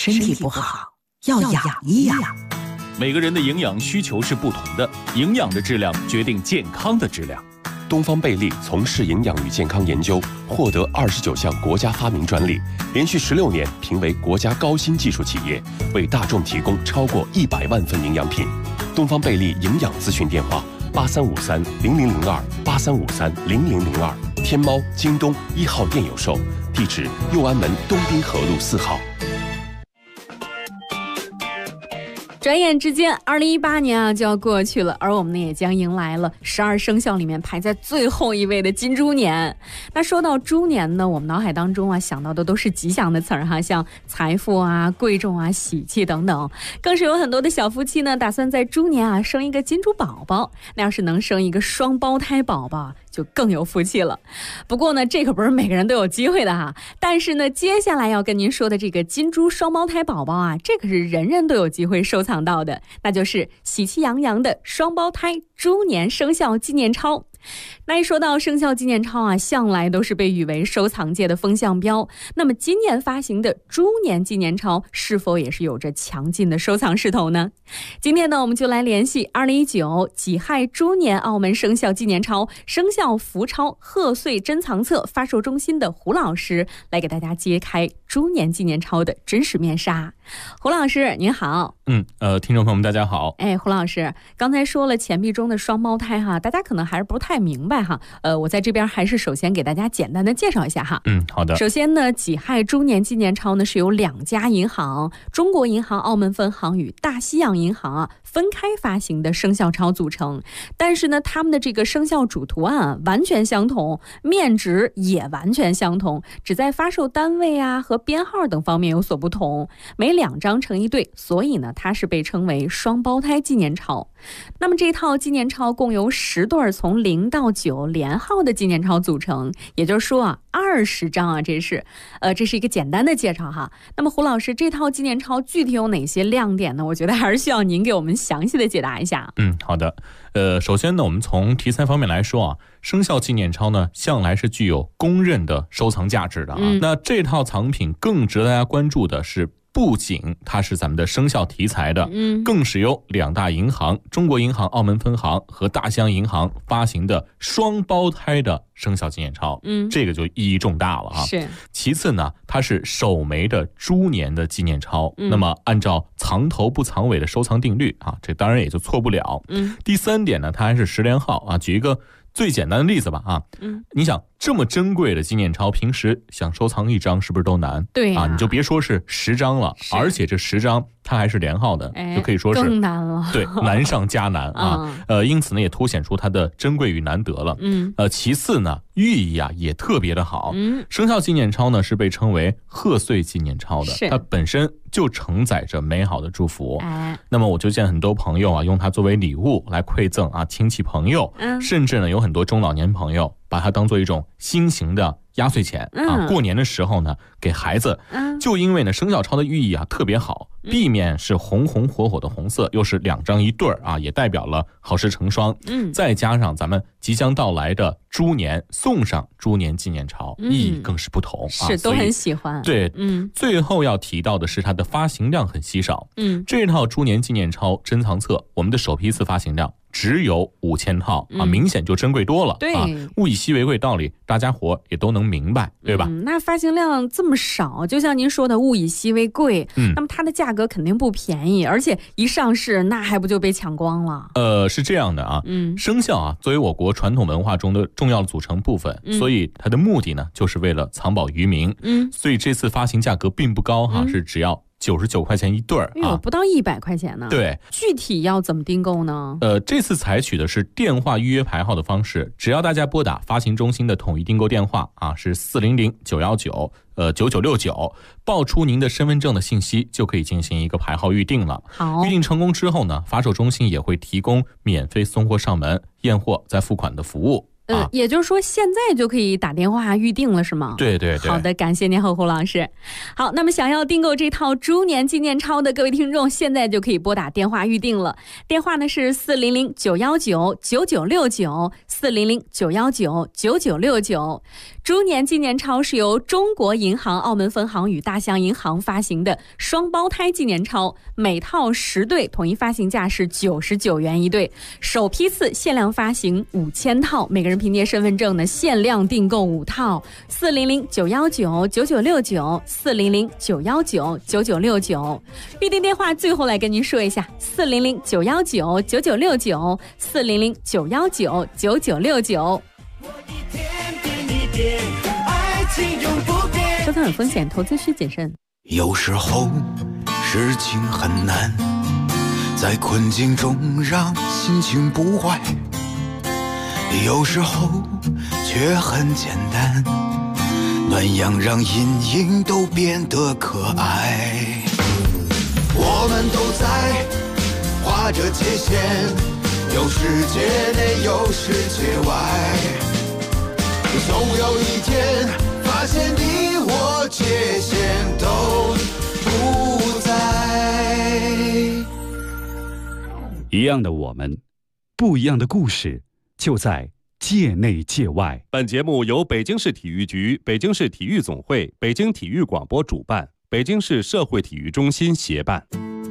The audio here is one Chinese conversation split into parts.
身体不好要养一养。 每个人的营养需求是不同的，营养的质量决定健康的质量。 东方贝利从事营养与健康研究，获得29项国家发明专利，连续16年评为国家高新技术企业，为大众提供超过100万份营养品。东方贝利营养咨询电话83530002，83530002，天猫、京东1号店有售，地址右安门东滨河路4号。 转眼之间2018年就要过去了，而我们呢也将迎来了12生肖里面排在最后一位的金猪年。那说到猪年呢，我们脑海当中想到的都是吉祥的词儿像财富贵重喜气等等，更是有很多的小夫妻呢打算在猪年生一个金猪宝宝。那要是能生一个双胞胎宝宝就更有福气了。不过呢，这可不是每个人都有机会的但是呢，接下来要跟您说的这个金猪双胞胎宝宝这可是人人都有机会收藏到的，那就是喜气洋洋的双胞胎猪年生肖纪念钞。那一说到生肖纪念钞向来都是被誉为收藏界的风向标。那么今年发行的猪年纪念钞是否也是有着强劲的收藏势头呢？今天呢，我们就来联系2019己亥猪年澳门生肖纪念钞生肖福钞贺岁珍藏册发售中心的胡老师，来给大家揭开猪年纪念钞的真实面纱。胡老师您好。 听众朋友们大家好。 胡老师刚才说了钱币中的双胞胎大家可能还是不太明白我在这边还是首先给大家简单的介绍一下好的。 首先呢，己亥猪年纪念钞呢是由2家银行中国银行澳门分行与大西洋银行分开发行的生肖钞组成，但是呢他们的这个生肖主图案完全相同，面值也完全相同，只在发售单位和编号等方面有所不同，每2张成一对，所以呢它是被称为双胞胎纪念钞。那么这套纪念钞共由10对从0到9连号的纪念钞组成，也就是说20张这是一个简单的介绍那么胡老师，这套纪念钞具体有哪些亮点呢？我觉得还是需要您给我们详细的解答一下。 好的。首先呢，我们从题材方面来说生肖纪念钞呢向来是具有公认的收藏价值的那这套藏品更值得大家关注的是，不仅它是咱们的生肖题材的，更是由2大银行中国银行澳门分行和大西洋银行发行的双胞胎的生肖纪念钞，这个就意义重大了是。 其次呢，它是首枚的猪年的纪念钞，那么按照藏头不藏尾的收藏定律这当然也就错不了。第3点呢，它还是10连号举一个最简单的例子吧你想这么珍贵的纪念钞，平时想收藏1张是不是都难？ 对你就别说是10张了，而且这10张它还是连号的，就可以说是更难了。 对，难上加难因此呢也凸显出它的珍贵与难得了。其次呢，寓意也特别的好。生肖纪念钞呢是被称为贺岁纪念钞的，它本身就承载着美好的祝福。那么我就见很多朋友用它作为礼物来馈赠亲戚朋友，甚至呢有很多中老年朋友把它当做一种新型的压岁钱过年的时候呢给孩子。就因为呢生肖钞的寓意特别好，地面是红红火火的红色，又是2张一对也代表了好事成双。再加上咱们即将到来的猪年，送上猪年纪念钞，意义更是不同是都很喜欢。 对，最后要提到的是它的发行量很稀少。这套猪年纪念钞珍藏册，我们的首批次发行量只有5000套明显就珍贵多了。 对物以稀为贵道理大家伙也都能明白，对吧？ 那发行量这么少，就像您说的物以稀为贵，那么它的价格肯定不便宜，而且一上市那还不就被抢光了？ 是这样的生肖作为我国传统文化中的重要的组成部分，所以它的目的呢就是为了藏宝于民。所以这次发行价格并不高是只要99块钱一对不到100块钱呢。 对， 具体要怎么订购呢？ 这次采取的是电话预约排号的方式，只要大家拨打发行中心的统一订购电话是400-919-9969，报出您的身份证的信息，就可以进行一个排号预定了。 好， 预定成功之后呢，发售中心也会提供免费送货上门、验货再付款的服务。 也就是说现在就可以打电话预定了是吗？ 对对对。 好的，感谢您侯老师。好，那么想要订购这套猪年纪念钞的各位听众，现在就可以拨打电话预定了。电话呢是400-919-9969，400-919-9969。猪年纪念钞是由中国银行澳门分行与大象银行发行的双胞胎纪念钞，每套10对，统一发行价是99元一对，首批次限量发行5000套，每个人凭借身份证呢限量订购5套。400-919-9969，400-919-9969。预订电话最后来跟您说一下，400-919-9969，400-919-9969。收藏有风险，投资需谨慎。 有时候事情很难，在困境中让心情不坏，有时候却很简单，暖阳让阴影都变得可爱。我们都在画着界限，有世界内有世界外，总有一天发现你我界限都不在。 一样的我们，不一样的故事，就在界内界外。 本节目由北京市体育局、北京市体育总会、北京体育广播主办，北京市社会体育中心协办。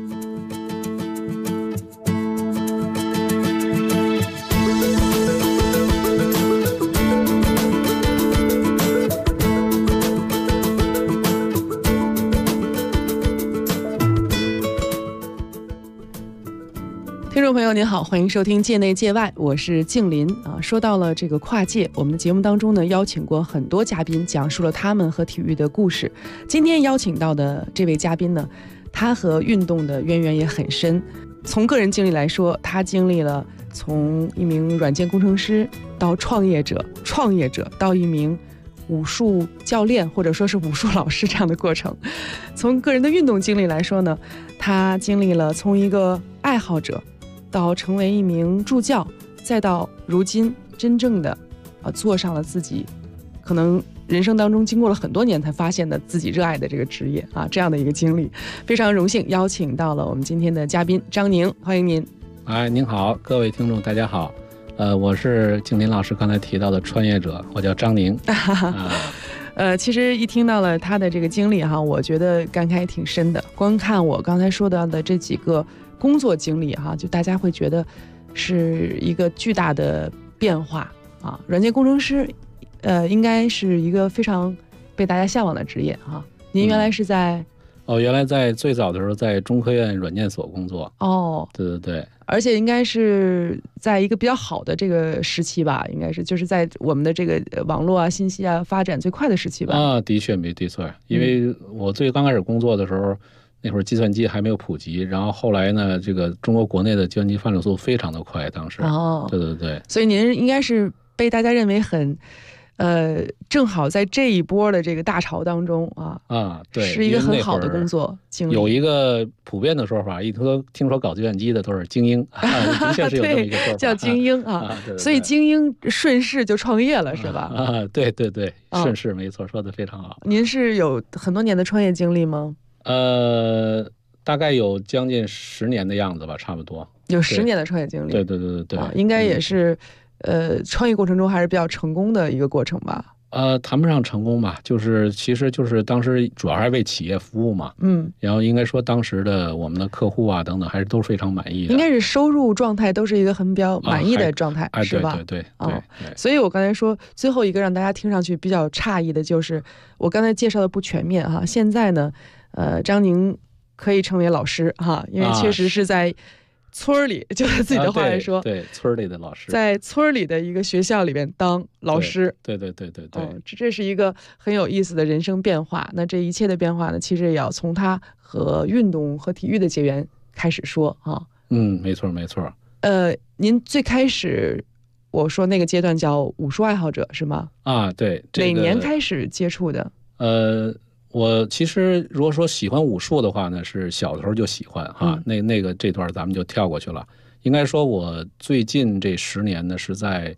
听众朋友您好，欢迎收听界内界外，我是静林啊。说到了这个跨界，我们的节目当中呢邀请过很多嘉宾，讲述了他们和体育的故事。今天邀请到的这位嘉宾呢，他和运动的渊源也很深。从个人经历来说，他经历了从一名软件工程师到创业者到一名武术教练或者说是武术老师这样的过程。从个人的运动经历来说呢，他经历了从一个爱好者到成为一名助教，再到如今真正的做上了自己可能人生当中经过了很多年才发现的自己热爱的这个职业啊，这样的一个经历。非常荣幸邀请到了我们今天的嘉宾张宁，欢迎您。 您好，各位听众大家好，我是静林老师刚才提到的创业者，我叫张宁。 其实一听到了他的这个经历哈，我觉得感慨挺深的。光看我刚才说到的这几个工作经历哈，就大家会觉得是一个巨大的变化啊。软件工程师，应该是一个非常被大家向往的职业哈。您原来是在？ 原来在最早的时候在中科院软件所工作。对对对。 而且应该是在一个比较好的这个时期吧，应该是就是在我们的这个网络啊、信息啊发展最快的时期吧。 的确没对错，因为我最刚开始工作的时候，那会儿计算机还没有普及，然后后来呢，这个中国国内的计算机发展速度非常的快，当时。对对对。 所以您应该是被大家认为很。正好在这一波的这个大潮当中对， 是一个很好的工作经历。 有一个普遍的说法，听说搞计算机的都是精英，的确是有这么一个说法， 叫精英对，所以精英顺势就创业了，是吧？ 对对对，顺势没错，说的非常好。 您是有很多年的创业经历吗？ 大概有将近10年的样子吧，差不多。 有10年的创业经历， 对对对对对， 应该也是。创业过程中还是比较成功的一个过程吧？ 谈不上成功吧，其实就是当时主要还是为企业服务嘛。然后应该说当时的我们的客户啊等等还是都非常满意的。 应该是收入状态都是一个比较满意的状态，是吧？ 对对对。 所以我刚才说最后一个让大家听上去比较诧异的就是我刚才介绍的不全面哈。现在呢，张宁可以成为老师哈，因为确实是在。村里，就是自己的话来说， 对村里的老师， 在村里的一个学校里边当老师， 对对对对对， 这是一个很有意思的人生变化。那这一切的变化呢，其实也要从他和运动和体育的结缘开始说啊。 没错没错。 您最开始我说那个阶段叫武术爱好者是吗？ 对。 哪年开始接触的？ 我其实如果说喜欢武术的话呢，是小的时候就喜欢哈。那个这段咱们就跳过去了。应该说我最近这10年呢，是在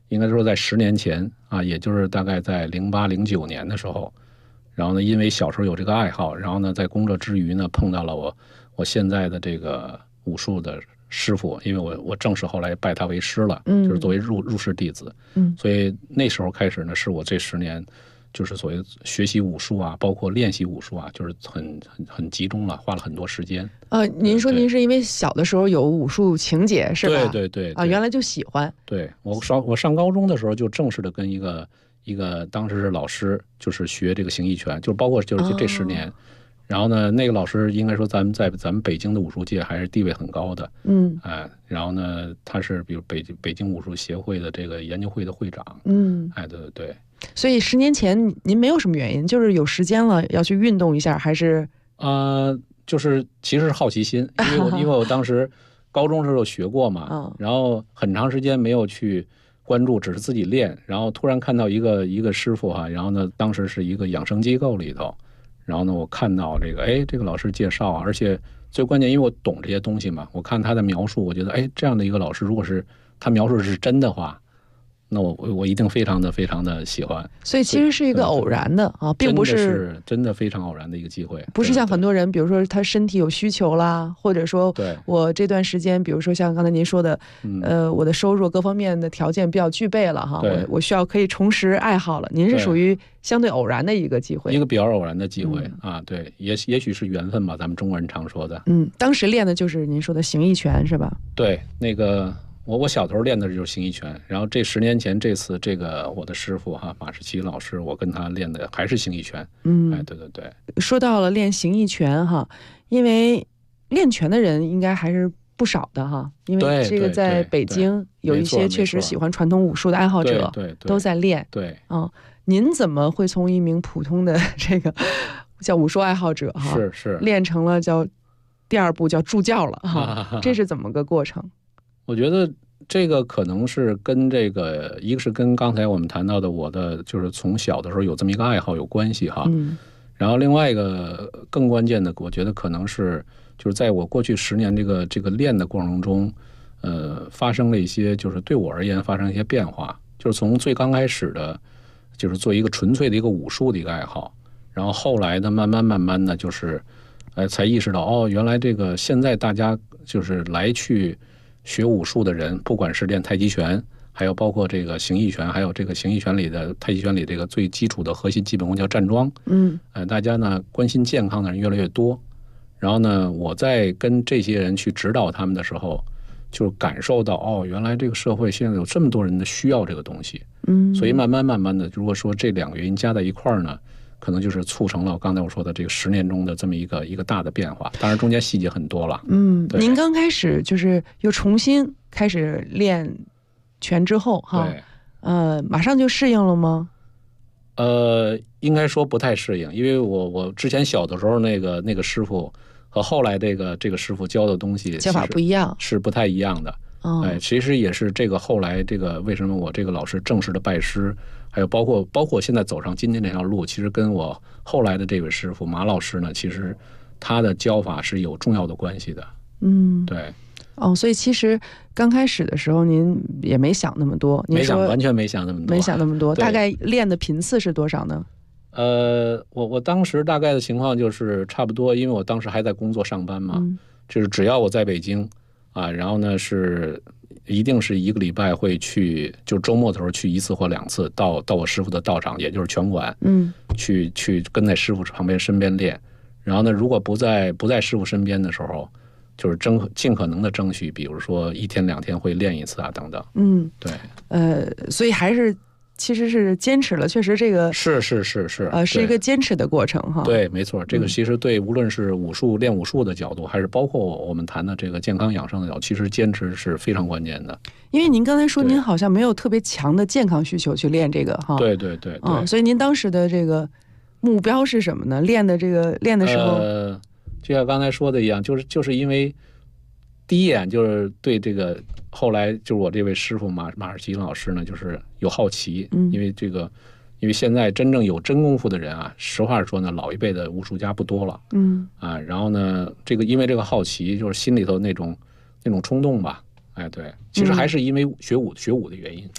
应该说在10年前啊，也就是大概在08、09年的时候，然后呢，因为小时候有这个爱好，然后呢，在工作之余呢，碰到了我现在的这个武术的师傅，因为我正式后来拜他为师了，就是作为入室弟子，所以那时候开始呢，是我这10年就是所谓学习武术啊，包括练习武术啊，就是很集中了，花了很多时间。 您说您是因为小的时候有武术情节是吧？ 对啊，原来就喜欢。 对，我上高中的时候就正式的跟一个当时是老师，就是学这个形意拳，就包括就是这10年。然后呢，那个老师应该说咱们北京的武术界还是地位很高的，然后呢，他是比如北京武术协会的这个研究会的会长，对。 所以10年前您没有什么原因，就是有时间了要去运动一下，还是？ 就是其实是好奇心，因为我当时高中时候学过嘛，然后很长时间没有去关注，只是自己练，然后突然看到一个师傅哈，然后呢，当时是一个养生机构里头。然后呢，我看到这个老师介绍啊，而且最关键，因为我懂这些东西嘛，我看他的描述，我觉得这样的一个老师，如果是他描述是真的话，那我一定非常的喜欢。 所以其实是一个偶然的啊，并不是真的非常偶然的一个机会， 不是像很多人，比如说他身体有需求啦，或者说我这段时间，比如说像刚才您说的，我的收入各方面的条件比较具备了哈，我需要可以重拾爱好了。您是属于相对偶然的一个机会， 一个比较偶然的机会啊，对，也许是缘分吧，咱们中国人常说的。 当时练的就是您说的形意拳是吧？ 对，那个。我小头练的就是形意拳，然后这10年前这次这个我的师傅哈马世奇老师，我跟他练的还是形意拳。对。 说到了练形意拳哈，因为练拳的人应该还是不少的哈，因为这个在北京有一些确实喜欢传统武术的爱好者都在练。 对， 您怎么会从一名普通的这个叫武术爱好者哈， 是练成了叫第2步叫助教了哈？这是怎么个过程？ 我觉得这个可能是跟这个，一个是跟刚才我们谈到的我的就是从小的时候有这么一个爱好有关系哈。然后另外一个更关键的，我觉得可能是就是在我过去10年这个练的过程中，发生了一些就是对我而言发生一些变化，就是从最刚开始的，就是做一个纯粹的一个武术的一个爱好，然后后来呢慢慢的就是，才意识到原来这个现在大家就是来去学武术的人，不管是练太极拳，还有包括这个形意拳，还有这个形意拳里的太极拳里这个最基础的核心基本功叫站桩。大家呢关心健康的人越来越多，然后呢，我在跟这些人去指导他们的时候，就感受到原来这个社会现在有这么多人的需要这个东西。所以慢慢的，如果说这2个原因加在一块儿呢，可能就是促成了刚才我说的这个10年中的这么一个大的变化，当然中间细节很多了。 您刚开始就是又重新开始练拳之后哈，马上就适应了吗？ 应该说不太适应，因为我之前小的时候那个师傅和后来这个师傅教的东西教法不一样， 是不太一样的。其实也是这个后来这个为什么我这个老师正式的拜师，还有包括现在走上今天这条路，其实跟我后来的这位师傅马老师呢，其实他的教法是有重要的关系的。对。 所以其实刚开始的时候您也没想那么多， 完全没想那么多， 大概练的频次是多少呢？ 我当时大概的情况就是差不多，因为我当时还在工作上班嘛，就是只要我在北京啊，然后呢是一定是1个礼拜会去，就周末的时候去1次或2次到我师傅的道场，也就是拳馆，去跟在师傅身边练。然后呢，如果不在师傅身边的时候，就是尽可能的争取，比如说1天2天会练1次啊，等等。对。 所以还是其实是坚持了，确实这个是一个坚持的过程哈。 对，没错，这个其实对无论是练武术的角度，还是包括我们谈的这个健康养生的角度，其实坚持是非常关键的。 因为您刚才说您好像没有特别强的健康需求去练这个哈。 对。 所以您当时的这个目标是什么呢？练的时候， 就像刚才说的一样，就是因为第一眼就是对这个，后来就是我这位师傅马世奇老师呢，就是有好奇，因为现在真正有真功夫的人啊，实话说呢，老一辈的武术家不多了，然后呢，因为这个好奇，就是心里头那种冲动吧，对，其实还是因为学武的原因。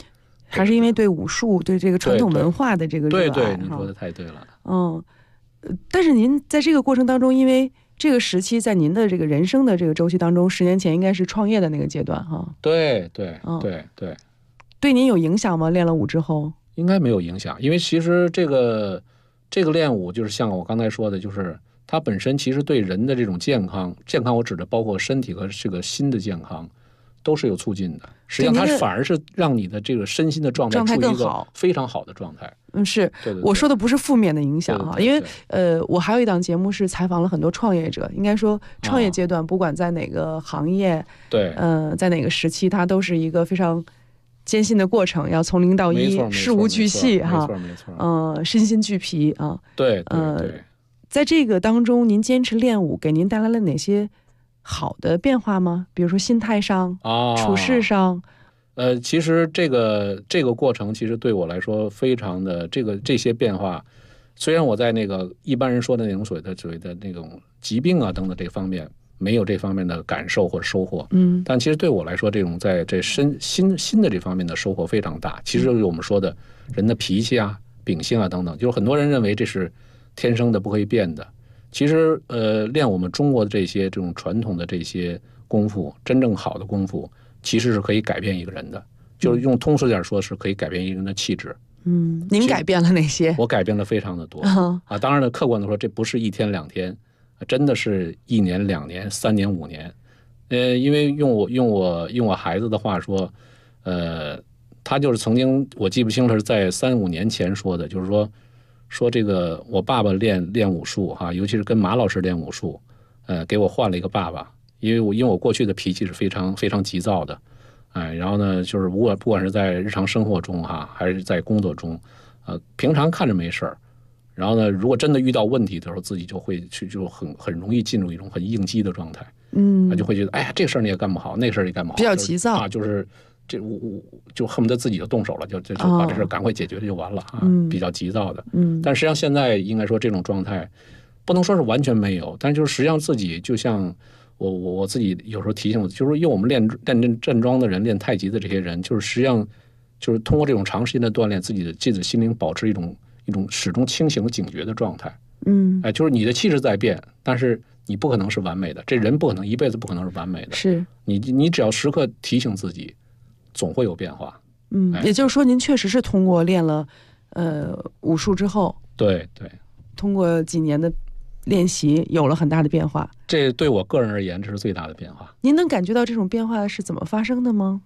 还是因为对武术、对这个传统文化的这个热爱。 对，你说的太对了。 但是您在这个过程当中，因为这个时期在您的这个人生的这个周期当中，10年前应该是创业的那个阶段哈。 对， 对您有影响吗？练了武之后？ 应该没有影响，因为其实这个练武就是像我刚才说的，就是它本身其实对人的这种健康我指的包括身体和这个心的健康都是有促进的。实际上它反而是让你的这个身心的状态处于一个非常好的状态。 是， 对， 我说的不是负面的影响哈，因为我还有一档节目是采访了很多创业者，应该说创业阶段不管在哪个行业， 对， 在哪个时期，它都是一个非常艰辛的过程，要从0到1，事无巨细哈， 没错， 身心俱疲啊。 对， 在这个当中，您坚持练武，给您带来了哪些好的变化吗？比如说心态上、处事上。 其实这个过程其实对我来说非常的这些变化，虽然我在那个一般人说的那种所谓的那种疾病啊等等这方面没有这方面的感受或者收获，但其实对我来说，这种在这心的这方面的收获非常大。其实就是我们说的人的脾气啊、秉性啊等等，就是很多人认为这是天生的不可以变的。其实练我们中国的这种传统的这些功夫，真正好的功夫，其实是可以改变一个人的。就是用通俗点说，是可以改变一个人的气质。 您改变了哪些？ 我改变了非常的多啊。当然了，客观的说，这不是1天2天。真的是1年2年3年5年，因为用我孩子的话说，他就是曾经我记不清了是在3、5年前说的，就是说这个我爸爸练武术哈，尤其是跟马老师练武术，给我换了一个爸爸，因为我过去的脾气是非常非常急躁的，然后呢，就是不管是在日常生活中哈，还是在工作中，平常看着没事儿。然后呢，如果真的遇到问题的时候，自己就会就很容易进入一种很应激的状态，就会觉得哎呀，这个事儿你也干不好，那个事儿你干不好， 比较急躁就是我就恨不得自己就动手了，就把这事儿赶快解决就完了比较急躁的，但实际上现在应该说这种状态不能说是完全没有，但就是实际上自己就像我自己有时候提醒我，就是因为我们练站桩的人、练太极的这些人，就是实际上就是通过这种长时间的锻炼，自己的心灵保持一种始终清醒警觉的状态。就是你的气质在变，但是你不可能是完美的，这人不可能一辈子不可能是完美的。 是你只要时刻提醒自己，总会有变化。 也就是说，您确实是通过练了武术之后， 对， 通过几年的练习有了很大的变化。 这对我个人而言，这是最大的变化。 您能感觉到这种变化是怎么发生的吗？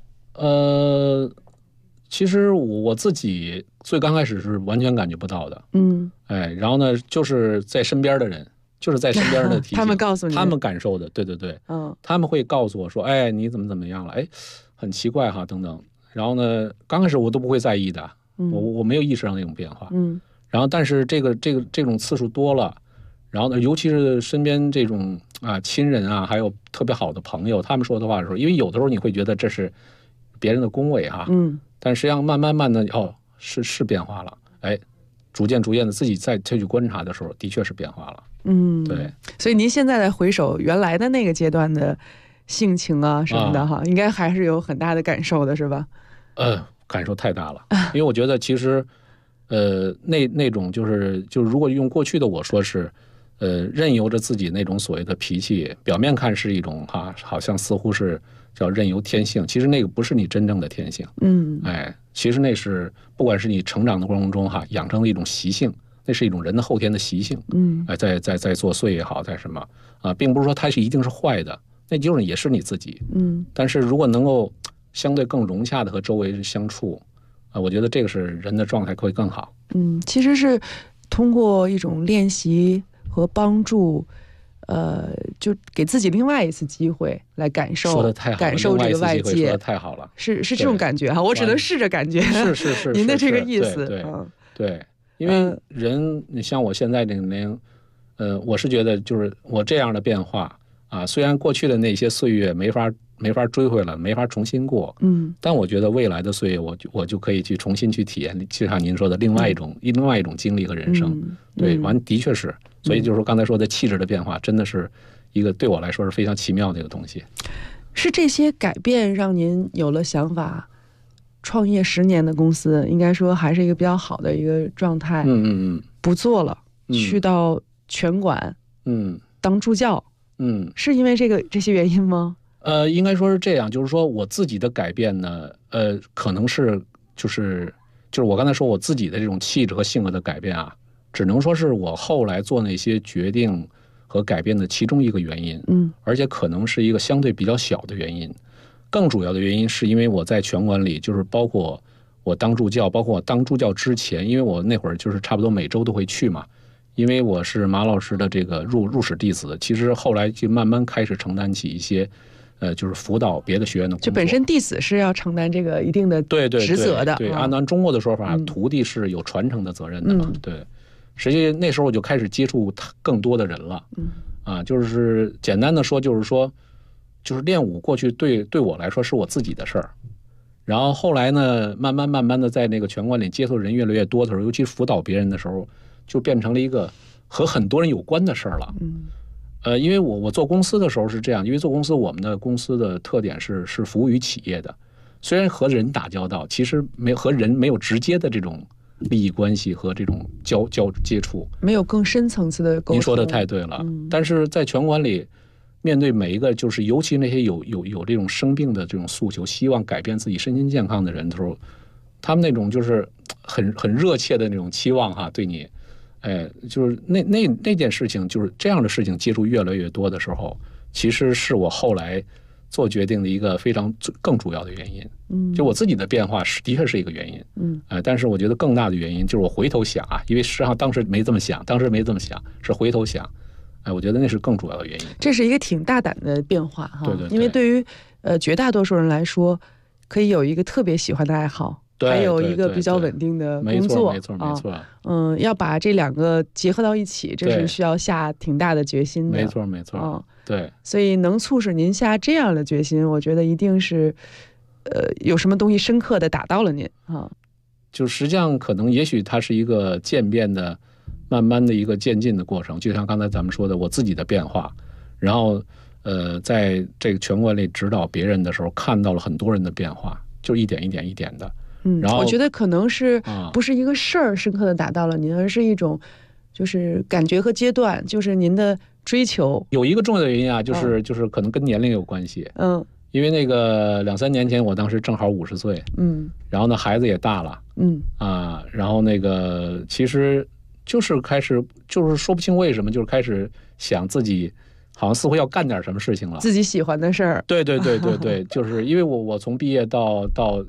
其实我自己最刚开始是完全感觉不到的，然后呢，就是在身边的人，就是在身边的提醒他们告诉你， 他们感受的，对，他们会告诉我说，哎，你怎么样了？哎，很奇怪哈，等等。然后呢，刚开始我都不会在意的，我没有意识到那种变化，然后但是这种次数多了，然后呢，尤其是身边这种亲人啊，还有特别好的朋友，他们说的话的时候，因为有的时候你会觉得这是别人的恭维哈，但实际上慢慢的是变化了，哎，逐渐的自己再去观察的时候，的确是变化了。对。 所以您现在在回首原来的那个阶段的性情啊什么的哈，应该还是有很大的感受的，是吧？ 感受太大了，因为我觉得其实那种就是如果用过去的我说是任由着自己那种所谓的脾气，表面看是一种好像似乎是叫任由天性，其实那个不是你真正的天性。其实那是不管是你成长的过程中养成的一种习性，那是一种人的后天的习性。在作祟也好，在什么并不是说它一定是坏的，那就是也是你自己。但是如果能够相对更融洽的和周围相处，我觉得这个是人的状态会更好。 其实是通过一种练习和帮助，就给自己另外一次机会来感受， 说得太好了， 感受这个外界， 说得太好了， 是这种感觉哈，我只能试着感觉， 是您的这个意思， 对，因为人，你像我现在这个年龄，我是觉得就是我这样的变化虽然过去的那些岁月没法追回来，没法重新过，但我觉得未来的岁月，我就可以去重新去体验，就像您说的另外一种经历和人生，对，的确是，所以就是说刚才说的气质的变化，真的是一个对我来说是非常奇妙的一个东西。 是这些改变让您有了想法， 创业10年的公司，应该说还是一个比较好的一个状态。不做了，去到拳馆，当助教，是因为这些原因吗？ 应该说是这样，就是说我自己的改变呢，可能是就是我刚才说我自己的这种气质和性格的改变啊，只能说是我后来做那些决定和改变的其中一个原因，而且可能是一个相对比较小的原因。更主要的原因是因为我在拳馆里，就是包括我当助教，包括我当助教之前，因为我那会儿就是差不多每周都会去嘛，因为我是马老师的这个入室弟子，其实后来就慢慢开始承担起一些就是辅导别的学员的工作。 就本身弟子是要承担这个一定的职责的。 对，按咱中国的说法，徒弟是有传承的责任的。对，实际那时候我就开始接触更多的人了。就是简单的说，就是练武过去对我来说是我自己的事儿，然后后来呢，慢慢的在那个拳馆里接触人越来越多的时候，尤其辅导别人的时候，就变成了一个和很多人有关的事儿了。因为我做公司的时候是这样，因为做公司我们的公司的特点是服务于企业的，虽然和人打交道，其实和人没有直接的这种利益关系和这种接触， 没有更深层次的沟通。 您说的太对了。但是在拳馆里，面对每一个就是尤其那些有这种生病的这种诉求，希望改变自己身心健康的人的时候，他们那种就是很热切的那种期望哈，对你，就是那件事情，就是这样的事情接触越来越多的时候，其实是我后来做决定的一个更主要的原因。就我自己的变化的确是一个原因。但是我觉得更大的原因就是我回头想啊，因为实际上当时没这么想，是回头想。我觉得那是更主要的原因。 这是一个挺大胆的变化哈。 对， 因为对于绝大多数人来说，可以有一个特别喜欢的爱好，还有一个比较稳定的工作。 没错。 要把这两个结合到一起，这是需要下挺大的决心的。 没错。对。 所以能促使您下这样的决心，我觉得一定是有什么东西深刻的打到了您啊。 就实际上可能也许它是一个渐变的。慢慢的一个渐进的过程，就像刚才咱们说的，我自己的变化，然后在这个拳馆里指导别人的时候，看到了很多人的变化，就一点的。然后我觉得可能是不是一个事儿深刻的打到了您，而是一种就是感觉和阶段，就是您的追求。有一个重要的原因啊，就是可能跟年龄有关系。因为那个2-3年前，我当时正好50岁，然后呢孩子也大了，然后那个其实。就是开始，就是说不清为什么，就是开始想自己，好像似乎要干点什么事情了， 自己喜欢的事儿。 对，就是因为我从毕业到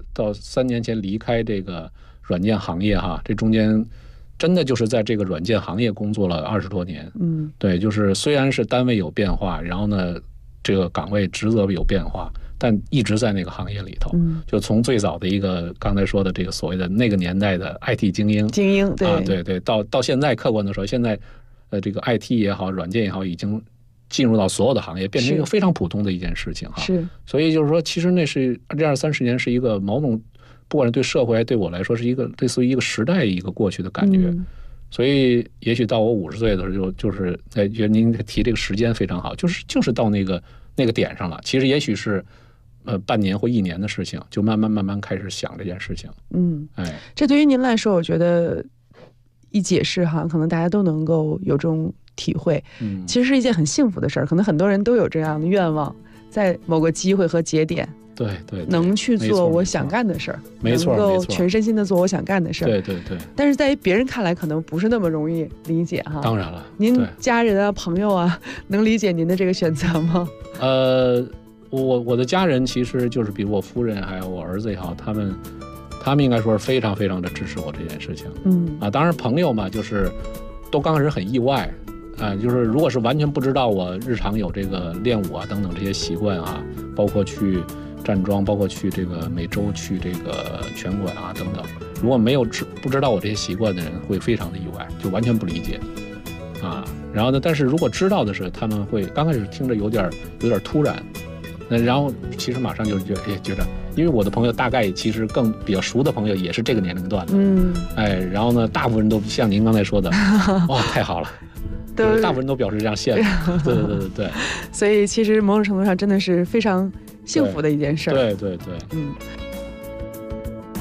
3年前离开这个软件行业哈，这中间真的就是在这个软件行业工作了20多年。对，就是虽然是单位有变化，然后呢，这个岗位职责有变化。但一直在那个行业里头，就从最早的一个刚才说的这个所谓的那个年代的 IT 精英，对，到现在客观的说，现在这个 IT 也好，软件也好，已经进入到所有的行业，变成一个非常普通的一件事情哈。 是， 所以就是说，其实那是20-30年是一个某种，不管是对社会对我来说，是一个类似于一个时代一个过去的感觉。所以也许到我50岁的时候，就是觉得您提这个时间非常好，就是到那个点上了。其实也许是。半年或1年的事情，就慢慢开始想这件事情。 这对于您来说，我觉得一解释哈，可能大家都能够有这种体会。其实是一件很幸福的事儿，可能很多人都有这样的愿望，在某个机会和节点， 对， 能去做我想干的事儿， 没错， 能够全身心的做我想干的事儿。 对。 但是在于别人看来，可能不是那么容易理解哈。 当然了， 您家人啊、朋友啊，能理解您的这个选择吗？ 我的家人其实就是比如我夫人还有我儿子也好，他们应该说是非常非常的支持我这件事情。当然朋友嘛，就是都刚开始很意外就是如果是完全不知道我日常有这个练武啊等等这些习惯啊，包括去站桩，包括去这个每周去这个拳馆啊等等，如果没有不知道我这些习惯的人，会非常的意外，就完全不理解然后呢，但是如果知道的是，他们会刚开始听着有点突然。然后其实马上就觉得，因为我的朋友大概其实更比较熟的朋友也是这个年龄段的，然后呢，大部分人都像您刚才说的，哇，太好了，大部分人都表示这样羡慕，对。 所以其实某种程度上真的是非常幸福的一件事儿。 对。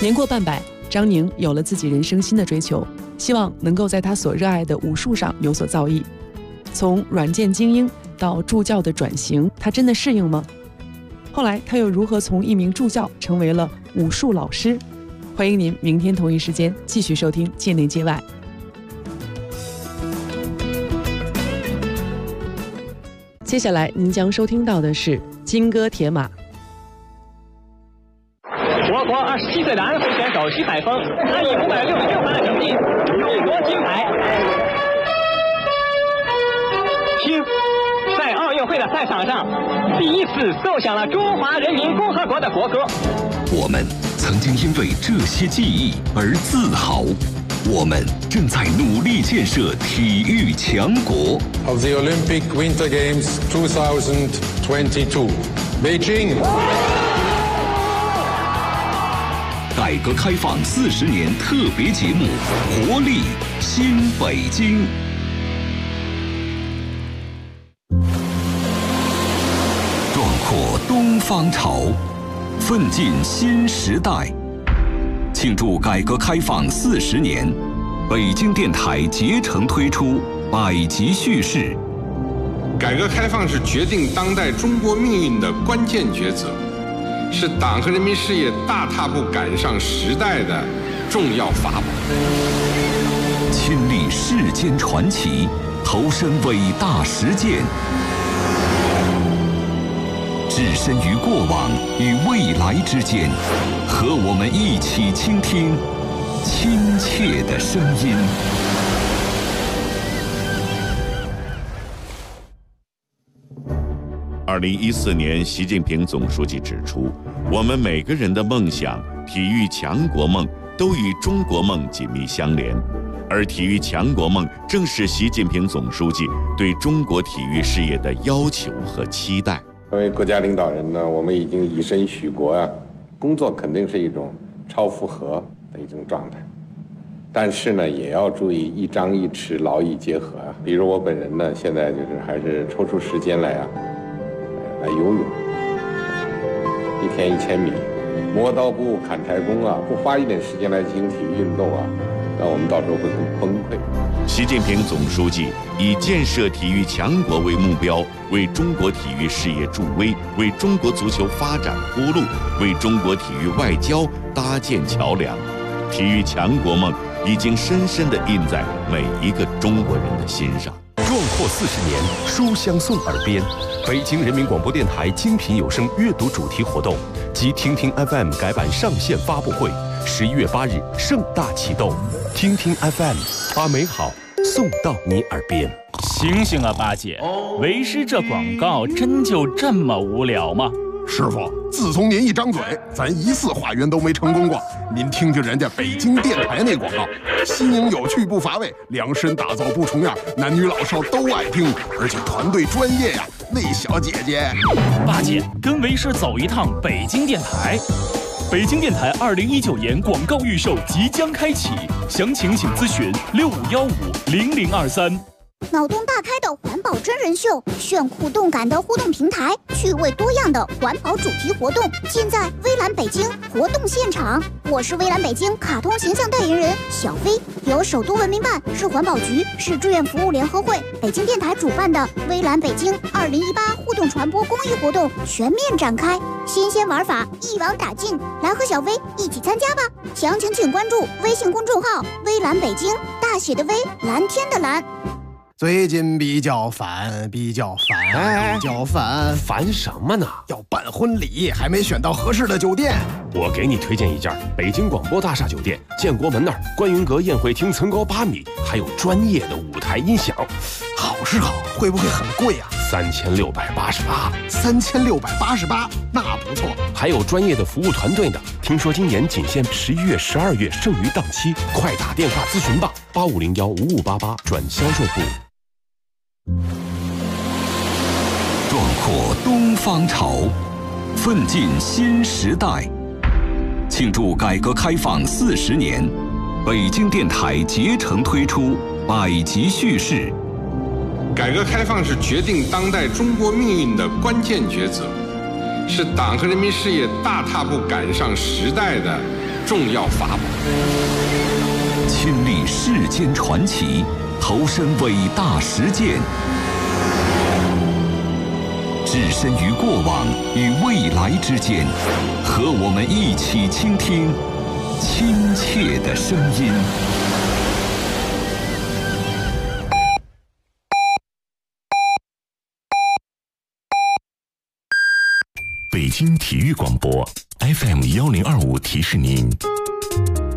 年过半百，张宁有了自己人生新的追求，希望能够在他所热爱的武术上有所造诣。从软件精英到助教的转型，他真的适应吗？后来他又如何从一名助教成为了武术老师？欢迎您明天同一时间继续收听《界内界外》。接下来您将收听到的是金戈铁马。 我国27岁的安徽选手徐海峰，他以566分的成绩勇夺金牌。听，在奥运会的赛场上，第一次奏响了中华人民共和国的国歌。 我们曾经因为这些记忆而自豪，我们正在努力建设体育强国。 Of the Olympic Winter Games 2022, Beijing。 改革开放40年特别节目《活力新北京》。壮阔东方潮，奋进新时代。庆祝改革开放40年，北京电台竭诚推出100集叙事。 改革开放是决定当代中国命运的关键抉择，是党和人民事业大踏步赶上时代的重要法宝。 亲历世间传奇，投身伟大实践，置身于过往与未来之间，和我们一起倾听亲切的声音。 2014年，习近平总书记指出，我们每个人的梦想、体育强国梦都与中国梦紧密相连，而体育强国梦正是习近平总书记对中国体育事业的要求和期待。 作为国家领导人呢，我们已经以身许国啊，工作肯定是一种超负荷的一种状态，但是呢，也要注意一张一弛，劳逸结合啊。比如我本人呢，现在就是还是抽出时间来游泳，1天1000米，磨刀不误砍柴工啊，不花一点时间来进行体育运动啊，那我们到时候会很崩溃。 习近平总书记以建设体育强国为目标，为中国体育事业助威，为中国足球发展铺路，为中国体育外交搭建桥梁。体育强国梦已经深深地印在每一个中国人的心上。 壮阔40年，书香送耳边。北京人民广播电台精品有声阅读主题活动及听听 FM 改版上线发布会，11月8日盛大启动。听听 FM， 把美好送到你耳边。 醒醒啊，八姐！为师这广告真就这么无聊吗？ 师傅，自从您一张嘴，咱1次化缘都没成功过。您听听人家北京电台那广告，新颖有趣不乏味，量身打造不重样，男女老少都爱听，而且团队专业呀。那小姐姐， 八姐跟为师走一趟北京电台。北京电台2019年广告预售即将开启，详情请咨询65150023。 脑洞大开的环保真人秀，炫酷动感的互动平台，趣味多样的环保主题活动，尽在微蓝北京活动现场。我是微蓝北京卡通形象代言人小飞，由首都文明办、市环保局、市志愿服务联合会、北京电台主办的微蓝北京2018互动传播公益活动全面展开，新鲜玩法一网打尽，来和小飞一起参加吧！详情请关注微信公众号微蓝北京，大写的微，蓝天的蓝。 最近比较烦， 烦什么呢？ 要办婚礼，还没选到合适的酒店。 我给你推荐一家北京广播大厦酒店，建国门那儿观云阁宴会厅层高8米，还有专业的舞台音响。 好是好，会不会很贵啊 ？3688， 那不错。 还有专业的服务团队呢。听说今年仅限11月、12月剩余档期，快打电话咨询吧，8501-5588转销售部。 壮阔东方潮，奋进新时代。庆祝改革开放40年，北京电台竭诚推出100集叙事。 改革开放是决定当代中国命运的关键抉择，是党和人民事业大踏步赶上时代的重要法宝。 亲历世间传奇，投身伟大实践，置身于过往与未来之间，和我们一起倾听亲切的声音。 北京体育广播 FM1025提示您。